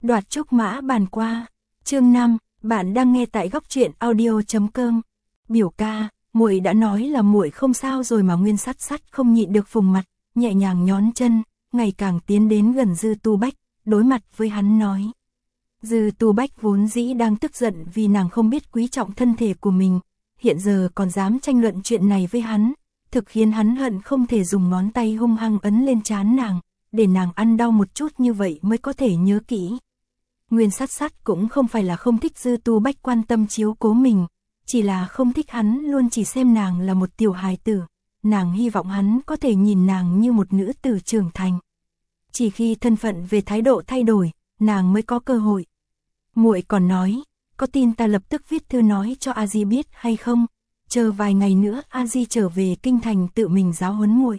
Đoạt trúc mã bàn qua. Chương 5, bạn đang nghe tại góc truyện audio.com. Biểu ca, muội đã nói là muội không sao rồi mà. Nguyên Sắt Sắt không nhịn được phùng mặt, nhẹ nhàng nhón chân, ngày càng tiến đến gần Dư Tu Bách, đối mặt với hắn nói. Dư Tu Bách vốn dĩ đang tức giận vì nàng không biết quý trọng thân thể của mình, hiện giờ còn dám tranh luận chuyện này với hắn, thực khiến hắn hận không thể dùng ngón tay hung hăng ấn lên trán nàng, để nàng ăn đau một chút như vậy mới có thể nhớ kỹ. Nguyên Sắt Sắt cũng không phải là không thích Dư Tu Bách quan tâm chiếu cố mình, chỉ là không thích hắn luôn chỉ xem nàng là một tiểu hài tử, nàng hy vọng hắn có thể nhìn nàng như một nữ tử trưởng thành. Chỉ khi thân phận về thái độ thay đổi, nàng mới có cơ hội. Muội còn nói, có tin ta lập tức viết thư nói cho A Di biết hay không? Chờ vài ngày nữa A Di trở về kinh thành tự mình giáo huấn muội.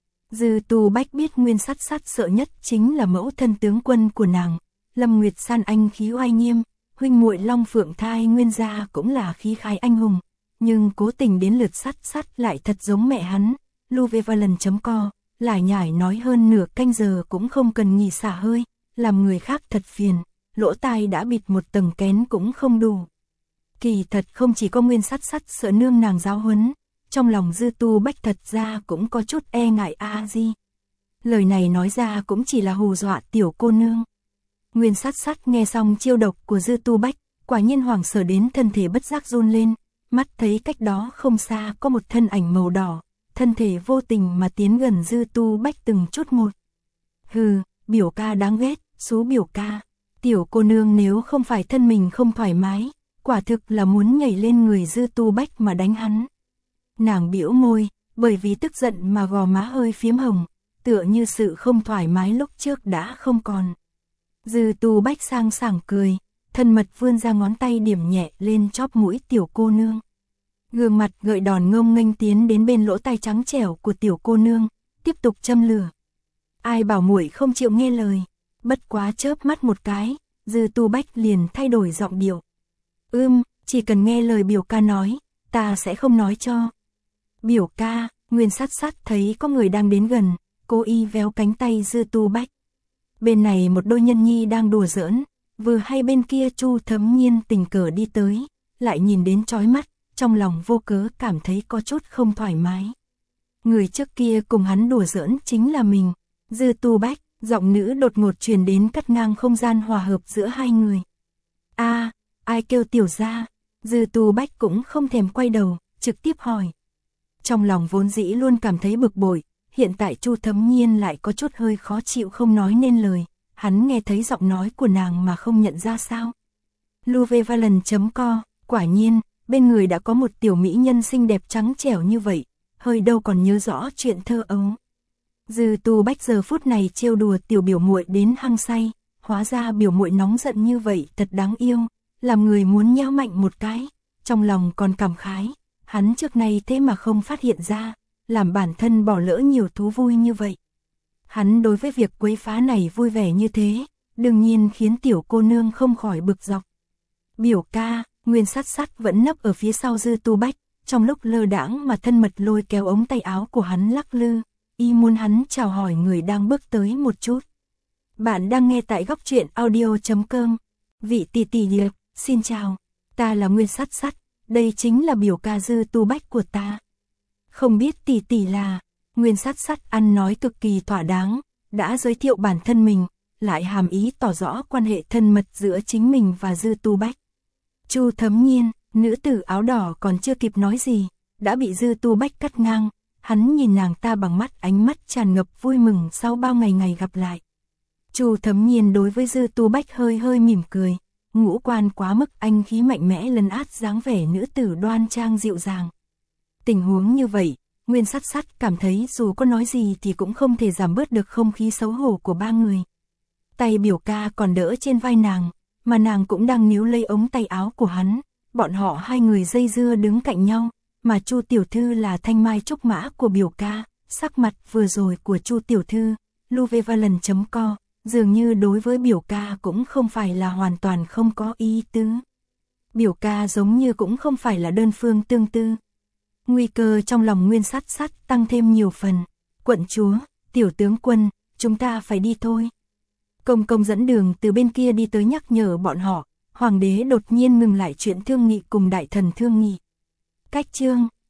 Dư Tu Bách biết Nguyên Sắt Sắt sợ nhất chính là mẫu thân tướng quân của nàng, Lâm Nguyệt San anh khí oai nghiêm, huynh muội Long Phượng Thai Nguyên gia cũng là khí khái anh hùng, nhưng cố tình đến lượt Sắt Sắt lại thật giống mẹ hắn. Luvevalent.co lải nhải nói hơn nửa canh giờ cũng không cần nghỉ xả hơi, làm người khác thật phiền, lỗ tai đã bịt một tầng kén cũng không đủ. Kỳ thật không chỉ có Nguyên Sắt Sắt sợ nương nàng giáo huấn, trong lòng Dư Tu Bách thật ra cũng có chút e ngại A Di. Lời này nói ra cũng chỉ là hù dọa tiểu cô nương. Nguyên Sắt Sắt nghe xong chiêu độc của Dư Tu Bách, quả nhiên hoảng sợ đến thân thể bất giác run lên, mắt thấy cách đó không xa có một thân ảnh màu đỏ, thân thể vô tình mà tiến gần Dư Tu Bách từng chút một. Hừ, biểu ca đáng ghét, xú biểu ca. Tiểu cô nương nếu không phải thân mình không thoải mái, quả thực là muốn nhảy lên người Dư Tu Bách mà đánh hắn. Nàng bĩu môi, bởi vì tức giận mà gò má hơi phiếm hồng, tựa như sự không thoải mái lúc trước đã không còn. Dư Tu Bách sang sảng cười, thân mật vươn ra ngón tay điểm nhẹ lên chóp mũi tiểu cô nương. Gương mặt gợi đòn ngông nghênh tiến đến bên lỗ tai trắng trẻo của tiểu cô nương, tiếp tục châm lửa. Ai bảo muội không chịu nghe lời, bất quá chớp mắt một cái, Dư Tu Bách liền thay đổi giọng điệu. Chỉ cần nghe lời biểu ca nói, ta sẽ không nói cho. Biểu ca, Nguyên Sắt Sắt thấy có người đang đến gần, cố ý véo cánh tay Dư Tu Bách. Bên này một đôi nhân nhi đang đùa giỡn, vừa hay bên kia Chu Thấm Nhiên tình cờ đi tới, lại nhìn đến chói mắt, trong lòng vô cớ cảm thấy có chút không thoải mái. Người trước kia cùng hắn đùa giỡn chính là mình, Dư Tu Bách, giọng nữ đột ngột truyền đến cắt ngang không gian hòa hợp giữa hai người. Ai kêu tiểu gia? Dư Tu Bách cũng không thèm quay đầu, trực tiếp hỏi. Trong lòng vốn dĩ luôn cảm thấy bực bội, hiện tại Chu Thấm Nhiên lại có chút hơi khó chịu không nói nên lời, hắn nghe thấy giọng nói của nàng mà không nhận ra sao. Luvevalent.co, quả nhiên, bên người đã có một tiểu mỹ nhân xinh đẹp trắng trẻo như vậy, hơi đâu còn nhớ rõ chuyện thơ ấu. Dư Tu Bách giờ phút này trêu đùa tiểu biểu muội đến hăng say, hóa ra biểu muội nóng giận như vậy thật đáng yêu, làm người muốn nhéo mạnh một cái, trong lòng còn cảm khái, hắn trước nay thế mà không phát hiện ra, làm bản thân bỏ lỡ nhiều thú vui như vậy. Hắn đối với việc quấy phá này vui vẻ như thế, đương nhiên khiến tiểu cô nương không khỏi bực dọc. Biểu ca, Nguyên Sắt Sắt vẫn nấp ở phía sau Dư Tu Bách, trong lúc lơ đãng mà thân mật lôi kéo ống tay áo của hắn lắc lư, y muốn hắn chào hỏi người đang bước tới một chút. Bạn đang nghe tại góc truyện audio.com. Vị tỷ tỷ điệp, xin chào, ta là Nguyên Sắt Sắt, đây chính là biểu ca Dư Tu Bách của ta. Không biết tỷ tỷ là, Nguyên Sắt Sắt ăn nói cực kỳ thỏa đáng, đã giới thiệu bản thân mình, lại hàm ý tỏ rõ quan hệ thân mật giữa chính mình và Dư Tu Bách. Chu Thấm Nhiên, nữ tử áo đỏ còn chưa kịp nói gì, đã bị Dư Tu Bách cắt ngang, hắn nhìn nàng ta bằng ánh mắt tràn ngập vui mừng sau bao ngày gặp lại. Chu Thấm Nhiên đối với Dư Tu Bách hơi mỉm cười, ngũ quan quá mức anh khí mạnh mẽ lấn át dáng vẻ nữ tử đoan trang dịu dàng. Tình huống như vậy, Nguyên Sắt Sắt cảm thấy dù có nói gì thì cũng không thể giảm bớt được không khí xấu hổ của ba người. Tay biểu ca còn đỡ trên vai nàng, mà nàng cũng đang níu lấy ống tay áo của hắn, bọn họ hai người dây dưa đứng cạnh nhau, mà Chu tiểu thư là thanh mai trúc mã của biểu ca, sắc mặt vừa rồi của Chu tiểu thư, Luvevalent.co, dường như đối với biểu ca cũng không phải là hoàn toàn không có ý tứ. Biểu ca giống như cũng không phải là đơn phương tương tư. Nguy cơ trong lòng Nguyên Sắt Sắt tăng thêm nhiều phần. Quận chúa, tiểu tướng quân, chúng ta phải đi thôi. Công công dẫn đường từ bên kia đi tới nhắc nhở bọn họ, hoàng đế đột nhiên ngừng lại chuyện thương nghị cùng đại thần thương nghị. Cách chương